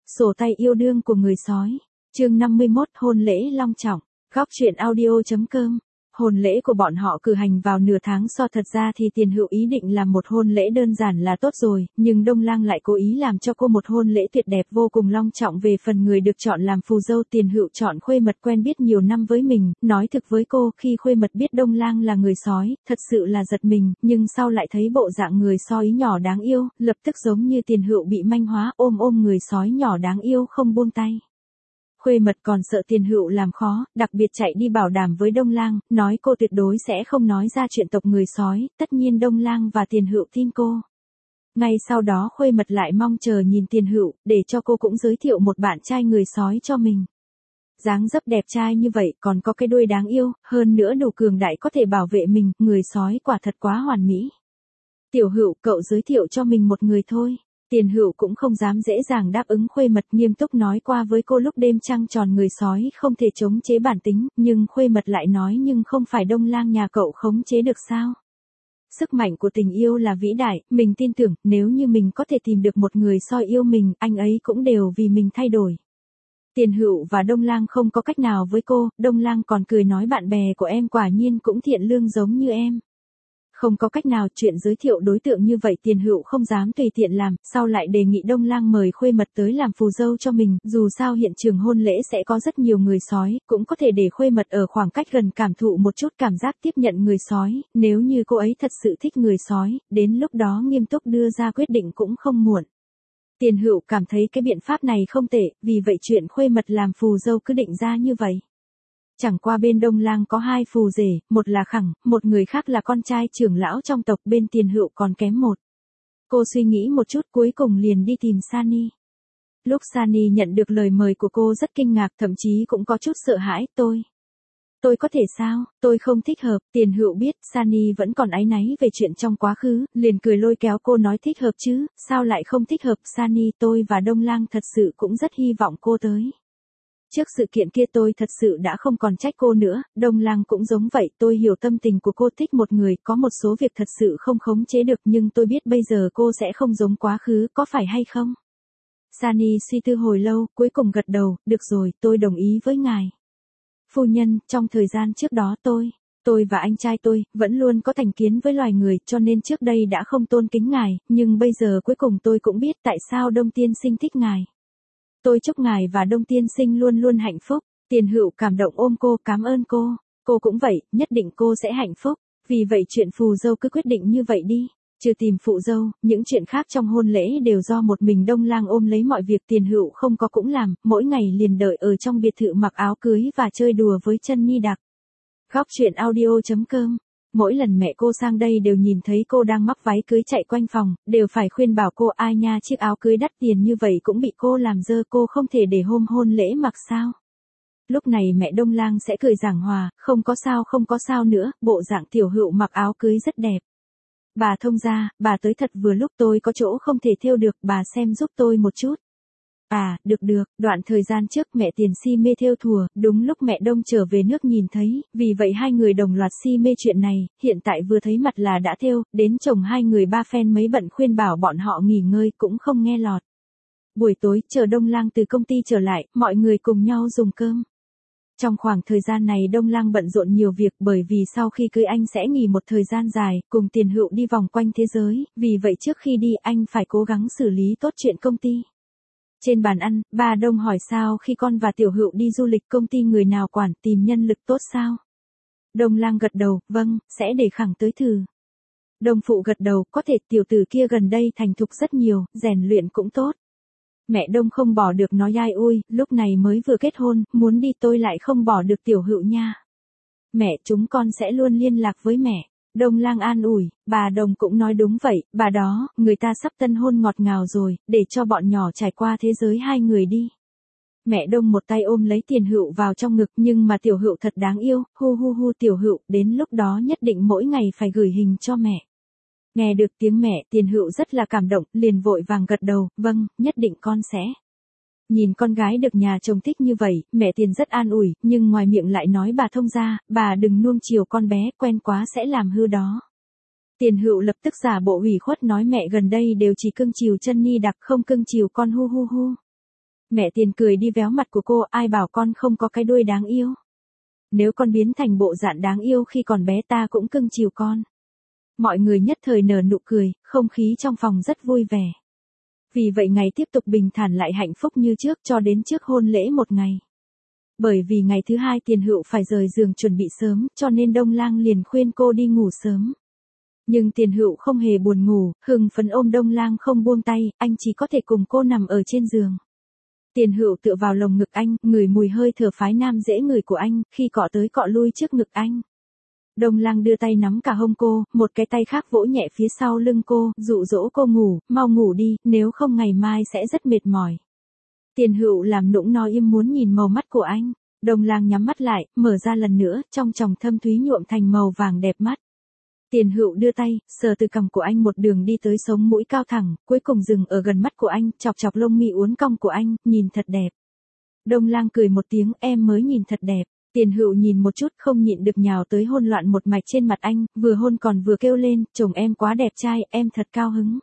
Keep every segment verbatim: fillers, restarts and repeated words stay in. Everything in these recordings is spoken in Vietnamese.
Sổ tay yêu đương của người sói. Chương năm mươi mốt hôn lễ long trọng. Góc truyện audio.com. Hôn lễ của bọn họ cử hành vào nửa tháng so thật ra thì Tiền Hựu ý định làm một hôn lễ đơn giản là tốt rồi, nhưng Đông Lang lại cố ý làm cho cô một hôn lễ tuyệt đẹp vô cùng long trọng. Về phần người được chọn làm phù dâu, Tiền Hựu chọn Khuê Mật quen biết nhiều năm với mình, nói thực với cô khi Khuê Mật biết Đông Lang là người sói, thật sự là giật mình, nhưng sau lại thấy bộ dạng người sói nhỏ đáng yêu, lập tức giống như Tiền Hựu bị manh hóa, ôm ôm người sói nhỏ đáng yêu không buông tay. Khuê Mật còn sợ Tiền Hựu làm khó, đặc biệt chạy đi bảo đảm với Đông Lang, nói cô tuyệt đối sẽ không nói ra chuyện tộc người sói, tất nhiên Đông Lang và Tiền Hựu tin cô. Ngay sau đó Khuê Mật lại mong chờ nhìn Tiền Hựu, để cho cô cũng giới thiệu một bạn trai người sói cho mình. Dáng dấp đẹp trai như vậy, còn có cái đuôi đáng yêu, hơn nữa đủ cường đại có thể bảo vệ mình, người sói quả thật quá hoàn mỹ. Tiểu Hựu, cậu giới thiệu cho mình một người thôi. Tiền Hựu cũng không dám dễ dàng đáp ứng. Khuê Mật nghiêm túc nói qua với cô lúc đêm trăng tròn người sói không thể chống chế bản tính, nhưng Khuê Mật lại nói nhưng không phải Đông Lang nhà cậu khống chế được sao? Sức mạnh của tình yêu là vĩ đại, mình tin tưởng nếu như mình có thể tìm được một người soi yêu mình, anh ấy cũng đều vì mình thay đổi. Tiền Hựu và Đông Lang không có cách nào với cô, Đông Lang còn cười nói bạn bè của em quả nhiên cũng thiện lương giống như em. Không có cách nào, chuyện giới thiệu đối tượng như vậy Tiền Hựu không dám tùy tiện làm, sau lại đề nghị Đông Lang mời Khuê Mật tới làm phù dâu cho mình, dù sao hiện trường hôn lễ sẽ có rất nhiều người sói, cũng có thể để Khuê Mật ở khoảng cách gần cảm thụ một chút cảm giác tiếp nhận người sói, nếu như cô ấy thật sự thích người sói, đến lúc đó nghiêm túc đưa ra quyết định cũng không muộn. Tiền Hựu cảm thấy cái biện pháp này không tệ, vì vậy chuyện Khuê Mật làm phù dâu cứ định ra như vậy. Chẳng qua bên Đông Lang có hai phù rể, một là Khẳng, một người khác là con trai trưởng lão trong tộc, bên Tiền Hựu còn kém một. Cô suy nghĩ một chút cuối cùng liền đi tìm Sani. Lúc Sani nhận được lời mời của cô rất kinh ngạc, thậm chí cũng có chút sợ hãi, tôi. Tôi có thể sao, tôi không thích hợp. Tiền Hựu biết Sani vẫn còn áy náy về chuyện trong quá khứ, liền cười lôi kéo cô nói thích hợp chứ, sao lại không thích hợp. Sani, tôi và Đông Lang thật sự cũng rất hy vọng cô tới. Trước sự kiện kia tôi thật sự đã không còn trách cô nữa, Đông Lang cũng giống vậy, tôi hiểu tâm tình của cô thích một người, có một số việc thật sự không khống chế được nhưng tôi biết bây giờ cô sẽ không giống quá khứ, có phải hay không? Sani suy tư hồi lâu, cuối cùng gật đầu, được rồi, tôi đồng ý với ngài. Phu nhân, trong thời gian trước đó tôi, tôi và anh trai tôi, vẫn luôn có thành kiến với loài người, cho nên trước đây đã không tôn kính ngài, nhưng bây giờ cuối cùng tôi cũng biết tại sao Đông Tiên Sinh thích ngài. Tôi chúc ngài và Đông Tiên Sinh luôn luôn hạnh phúc. Tiền Hựu cảm động ôm cô, cảm ơn cô. Cô cũng vậy, nhất định cô sẽ hạnh phúc. Vì vậy chuyện phù dâu cứ quyết định như vậy đi. Trừ tìm phụ dâu, những chuyện khác trong hôn lễ đều do một mình Đông Lang ôm lấy mọi việc. Tiền Hựu không có cũng làm, mỗi ngày liền đợi ở trong biệt thự mặc áo cưới và chơi đùa với chân Nhi Đặc. Góc truyện audio.com. Mỗi lần mẹ cô sang đây đều nhìn thấy cô đang mắc váy cưới chạy quanh phòng, đều phải khuyên bảo cô ai nha, chiếc áo cưới đắt tiền như vậy cũng bị cô làm dơ, cô không thể để hôm hôn lễ mặc sao. Lúc này mẹ Đông Lang sẽ cười giảng hòa, không có sao không có sao nữa, bộ dạng Tiểu Hựu mặc áo cưới rất đẹp. Bà thông gia, bà tới thật vừa lúc, tôi có chỗ không thể thêu được, bà xem giúp tôi một chút. À, được được, đoạn thời gian trước mẹ Tiền si mê thêu thùa, đúng lúc mẹ Đông trở về nước nhìn thấy, vì vậy hai người đồng loạt si mê chuyện này, hiện tại vừa thấy mặt là đã thêu, đến chồng hai người ba phen mấy bận khuyên bảo bọn họ nghỉ ngơi cũng không nghe lọt. Buổi tối, chờ Đông Lang từ công ty trở lại, mọi người cùng nhau dùng cơm. Trong khoảng thời gian này Đông Lang bận rộn nhiều việc, bởi vì sau khi cưới anh sẽ nghỉ một thời gian dài, cùng Tiền Hựu đi vòng quanh thế giới, vì vậy trước khi đi anh phải cố gắng xử lý tốt chuyện công ty. Trên bàn ăn, bà Đông hỏi sao khi con và Tiểu Hựu đi du lịch công ty người nào quản, tìm nhân lực tốt sao? Đông Lang gật đầu, vâng, sẽ để Khẳng tới thử. Đông Phụ gật đầu, có thể, tiểu tử kia gần đây thành thục rất nhiều, rèn luyện cũng tốt. Mẹ Đông không bỏ được nói ai ui, lúc này mới vừa kết hôn, muốn đi tôi lại không bỏ được Tiểu Hựu nha. Mẹ, chúng con sẽ luôn liên lạc với mẹ. Đông Lang an ủi, bà Đồng cũng nói đúng vậy, bà đó, người ta sắp tân hôn ngọt ngào rồi, để cho bọn nhỏ trải qua thế giới hai người đi. Mẹ Đông một tay ôm lấy Tiền Hựu vào trong ngực, nhưng mà Tiểu Hựu thật đáng yêu, hu hu hu Tiểu Hựu, đến lúc đó nhất định mỗi ngày phải gửi hình cho mẹ. Nghe được tiếng mẹ, Tiền Hựu rất là cảm động, liền vội vàng gật đầu, vâng, nhất định con sẽ. Nhìn con gái được nhà chồng thích như vậy, mẹ Tiền rất an ủi, nhưng ngoài miệng lại nói bà thông gia, bà đừng nuông chiều con bé, quen quá sẽ làm hư đó. Tiền Hựu lập tức giả bộ ủy khuất nói mẹ gần đây đều chỉ cưng chiều chân Nhi Đặc, không cưng chiều con hu hu hu. Mẹ Tiền cười đi véo mặt của cô, ai bảo con không có cái đuôi đáng yêu. Nếu con biến thành bộ dạng đáng yêu khi còn bé ta cũng cưng chiều con. Mọi người nhất thời nở nụ cười, không khí trong phòng rất vui vẻ. Vì vậy ngày tiếp tục bình thản lại hạnh phúc như trước cho đến trước hôn lễ một ngày. Bởi vì ngày thứ hai Tiền Hựu phải rời giường chuẩn bị sớm, cho nên Đông Lang liền khuyên cô đi ngủ sớm. Nhưng Tiền Hựu không hề buồn ngủ, hưng phấn ôm Đông Lang không buông tay, anh chỉ có thể cùng cô nằm ở trên giường. Tiền Hựu tựa vào lồng ngực anh, ngửi mùi hơi thở phái nam dễ ngửi của anh, khi cọ tới cọ lui trước ngực anh. Đông Lang đưa tay nắm cả hông cô, một cái tay khác vỗ nhẹ phía sau lưng cô, dụ dỗ cô ngủ, mau ngủ đi, nếu không ngày mai sẽ rất mệt mỏi. Tiền Hựu làm nũng nói im muốn nhìn màu mắt của anh. Đông Lang nhắm mắt lại, mở ra lần nữa, trong tròng thâm thúy nhuộm thành màu vàng đẹp mắt. Tiền Hựu đưa tay, sờ từ cằm của anh một đường đi tới sống mũi cao thẳng, cuối cùng dừng ở gần mắt của anh, chọc chọc lông mi uốn cong của anh, nhìn thật đẹp. Đông Lang cười một tiếng, em mới nhìn thật đẹp. Tiền Hựu nhìn một chút không nhịn được nhào tới hôn loạn một mạch trên mặt anh, vừa hôn còn vừa kêu lên, chồng em quá đẹp trai, em thật cao hứng.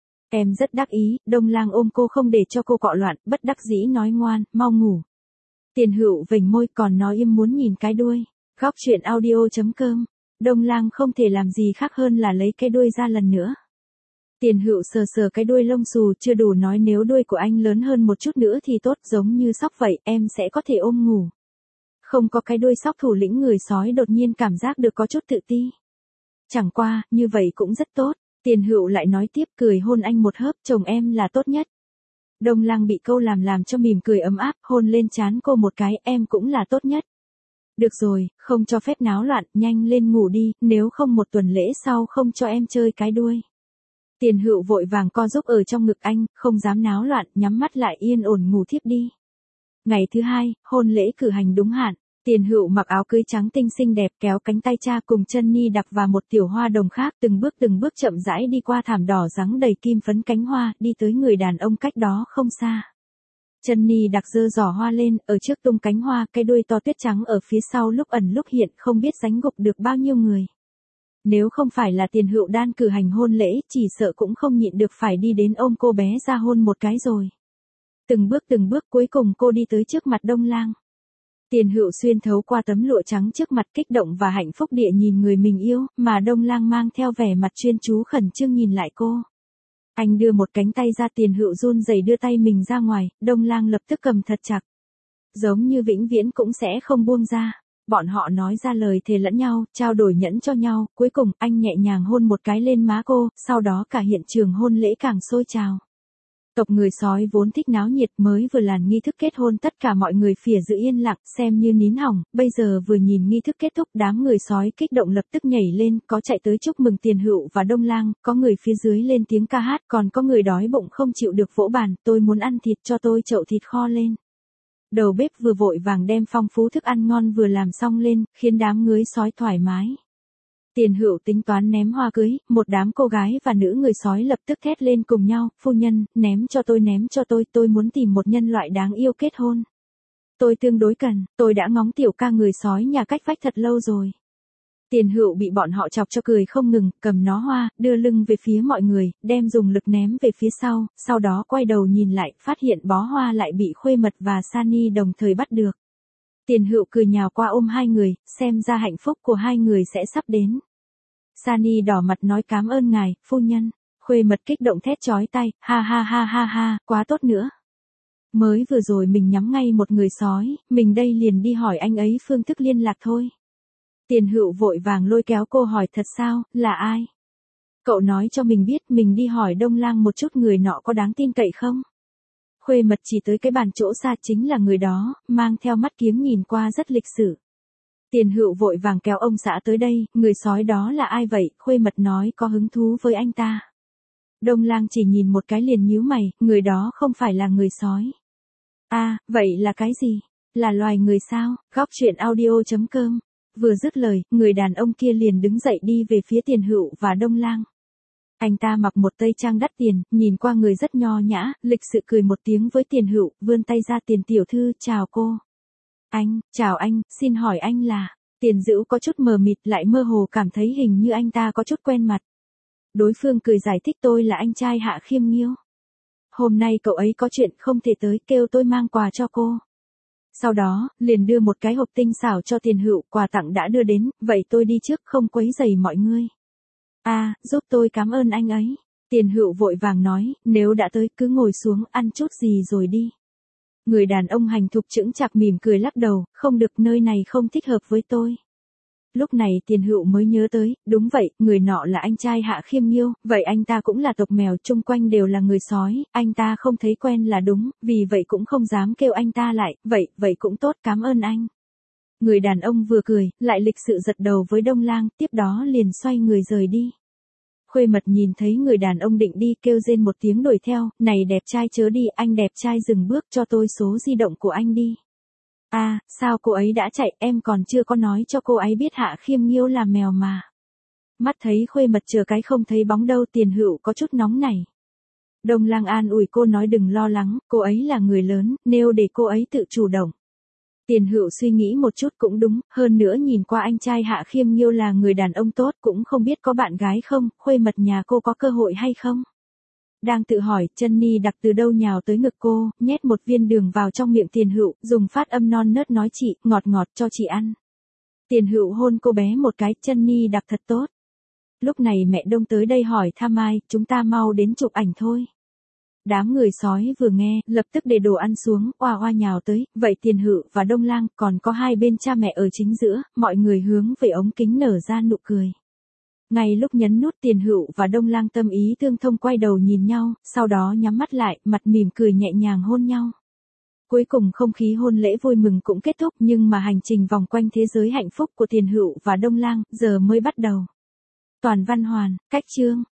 Em rất đắc ý, Đông Lang ôm cô không để cho cô cọ loạn, bất đắc dĩ nói ngoan, mau ngủ. Tiền Hựu vểnh môi còn nói im muốn nhìn cái đuôi. Góc truyện audio chấm com. Đông Lang không thể làm gì khác hơn là lấy cái đuôi ra lần nữa. Tiền Hựu sờ sờ cái đuôi lông xù chưa đủ nói nếu đuôi của anh lớn hơn một chút nữa thì tốt giống như sóc vậy em sẽ có thể ôm ngủ. Không có cái đuôi sóc thủ lĩnh người sói đột nhiên cảm giác được có chút tự ti. Chẳng qua, như vậy cũng rất tốt. Tiền Hựu lại nói tiếp cười hôn anh một hớp chồng em là tốt nhất. Đông Lang bị câu làm làm cho mỉm cười ấm áp hôn lên trán cô một cái em cũng là tốt nhất. Được rồi, không cho phép náo loạn, nhanh lên ngủ đi, nếu không một tuần lễ sau không cho em chơi cái đuôi. Tiền Hựu vội vàng co giúp ở trong ngực anh, không dám náo loạn, nhắm mắt lại yên ổn ngủ thiếp đi. Ngày thứ hai, hôn lễ cử hành đúng hạn. Tiền Hựu mặc áo cưới trắng tinh xinh đẹp kéo cánh tay cha cùng chân ni đặc và một tiểu hoa đồng khác từng bước từng bước chậm rãi đi qua thảm đỏ rắn đầy kim phấn cánh hoa đi tới người đàn ông cách đó không xa. Chân ni đặc giơ giỏ hoa lên, ở trước tung cánh hoa, cái đuôi to tuyết trắng ở phía sau lúc ẩn lúc hiện không biết gánh gục được bao nhiêu người. Nếu không phải là Tiền Hựu đan cử hành hôn lễ, chỉ sợ cũng không nhịn được phải đi đến ôm cô bé ra hôn một cái rồi. Từng bước từng bước cuối cùng cô đi tới trước mặt Đông Lang. Tiền Hựu xuyên thấu qua tấm lụa trắng trước mặt kích động và hạnh phúc địa nhìn người mình yêu, mà Đông Lang mang theo vẻ mặt chuyên chú khẩn trương nhìn lại cô. Anh đưa một cánh tay ra Tiền Hựu run rẩy đưa tay mình ra ngoài, Đông Lang lập tức cầm thật chặt. Giống như vĩnh viễn cũng sẽ không buông ra. Bọn họ nói ra lời thề lẫn nhau, trao đổi nhẫn cho nhau, cuối cùng anh nhẹ nhàng hôn một cái lên má cô, sau đó cả hiện trường hôn lễ càng sôi trào. Tộc người sói vốn thích náo nhiệt mới vừa làn nghi thức kết hôn tất cả mọi người phìa giữ yên lặng xem như nín hỏng, bây giờ vừa nhìn nghi thức kết thúc đám người sói kích động lập tức nhảy lên, có chạy tới chúc mừng Tiền Hựu và Đông Lang, có người phía dưới lên tiếng ca hát, còn có người đói bụng không chịu được vỗ bàn, tôi muốn ăn thịt cho tôi chậu thịt kho lên. Đầu bếp vừa vội vàng đem phong phú thức ăn ngon vừa làm xong lên, khiến đám người sói thoải mái. Tiền Hựu tính toán ném hoa cưới, một đám cô gái và nữ người sói lập tức thét lên cùng nhau, phu nhân, ném cho tôi ném cho tôi, tôi muốn tìm một nhân loại đáng yêu kết hôn. Tôi tương đối cần, tôi đã ngóng tiểu ca người sói nhà cách vách thật lâu rồi. Tiền Hựu bị bọn họ chọc cho cười không ngừng, cầm nó hoa, đưa lưng về phía mọi người, đem dùng lực ném về phía sau, sau đó quay đầu nhìn lại, phát hiện bó hoa lại bị Khuê Mật và Sunny đồng thời bắt được. Tiền Hựu cười nhào qua ôm hai người, xem ra hạnh phúc của hai người sẽ sắp đến. Sunny đỏ mặt nói cảm ơn ngài, phu nhân. Khuê Mật kích động thét chói tay, ha ha ha ha ha, quá tốt nữa. Mới vừa rồi mình nhắm ngay một người sói, mình đây liền đi hỏi anh ấy phương thức liên lạc thôi. Tiền Hựu vội vàng lôi kéo cô hỏi thật sao, là ai? Cậu nói cho mình biết mình đi hỏi Đông Lang một chút người nọ có đáng tin cậy không? Khuê Mật chỉ tới cái bàn chỗ xa chính là người đó, mang theo mắt kiếng nhìn qua rất lịch sự. Tiền Hựu vội vàng kéo ông xã tới đây, người sói đó là ai vậy? Khuê Mật nói có hứng thú với anh ta. Đông Lang chỉ nhìn một cái liền nhíu mày, người đó không phải là người sói. À, vậy là cái gì? Là loài người sao? Góc truyện audio chấm com. Vừa dứt lời, người đàn ông kia liền đứng dậy đi về phía Tiền Hựu và Đông Lang. Anh ta mặc một tây trang đắt tiền, nhìn qua người rất nho nhã, lịch sự cười một tiếng với Tiền Hựu, vươn tay ra Tiền tiểu thư, chào cô. Anh, chào anh, xin hỏi anh là, Tiền Dữu có chút mờ mịt lại mơ hồ cảm thấy hình như anh ta có chút quen mặt. Đối phương cười giải thích tôi là anh trai Hạ Khiêm Nghiêu. hôm nay cậu ấy có chuyện không thể tới, kêu tôi mang quà cho cô. Sau đó, liền đưa một cái hộp tinh xảo cho Tiền Hựu, quà tặng đã đưa đến, vậy tôi đi trước không quấy rầy mọi người. À, giúp tôi cảm ơn anh ấy. Tiền Hựu vội vàng nói, nếu đã tới cứ ngồi xuống ăn chút gì rồi đi. Người đàn ông hành thục chững chạc mỉm cười lắc đầu, không được, nơi này không thích hợp với tôi. Lúc này Tiền Hựu mới nhớ tới, đúng vậy, người nọ là anh trai Hạ Khiêm Nghiêu, vậy anh ta cũng là tộc mèo, chung quanh đều là người sói, anh ta không thấy quen là đúng, vì vậy cũng không dám kêu anh ta lại, vậy, vậy cũng tốt, cảm ơn anh. Người đàn ông vừa cười, lại lịch sự giật đầu với Đông Lang, tiếp đó liền xoay người rời đi. Khuê Mật nhìn thấy người đàn ông định đi, kêu rên một tiếng đuổi theo, này đẹp trai chớ đi, anh đẹp trai dừng bước, cho tôi số di động của anh đi. À, sao cô ấy đã chạy, em còn chưa có nói cho cô ấy biết Hạ Khiêm Nghiêu là mèo mà. Mắt thấy Khuê Mật chờ cái không thấy bóng đâu, Tiền Hựu có chút nóng nảy. Đông Lang an ủi cô nói đừng lo lắng, cô ấy là người lớn, nếu để cô ấy tự chủ động. Tiền Hựu suy nghĩ một chút cũng đúng, hơn nữa nhìn qua anh trai Hạ Khiêm Nghiêu là người đàn ông tốt, cũng không biết có bạn gái không, Khuê Mật nhà cô có cơ hội hay không. Đang tự hỏi, chân ni đặc từ đâu nhào tới ngực cô, nhét một viên đường vào trong miệng Tiền Hựu, dùng phát âm non nớt nói chị, ngọt ngọt cho chị ăn. Tiền Hựu hôn cô bé một cái, chân ni đặc thật tốt. Lúc này mẹ Đông tới đây hỏi thăm ai, chúng ta mau đến chụp ảnh thôi. Đám người sói vừa nghe, lập tức để đồ ăn xuống, oa oa nhào tới, vậy Tiền Hựu và Đông Lang, còn có hai bên cha mẹ ở chính giữa, mọi người hướng về ống kính nở ra nụ cười. Ngay lúc nhấn nút, Tiền Hựu và Đông Lang tâm ý tương thông quay đầu nhìn nhau, sau đó nhắm mắt lại, mặt mỉm cười nhẹ nhàng hôn nhau. Cuối cùng không khí hôn lễ vui mừng cũng kết thúc, nhưng mà hành trình vòng quanh thế giới hạnh phúc của Tiền Hựu và Đông Lang giờ mới bắt đầu. Toàn văn hoàn, cách chương.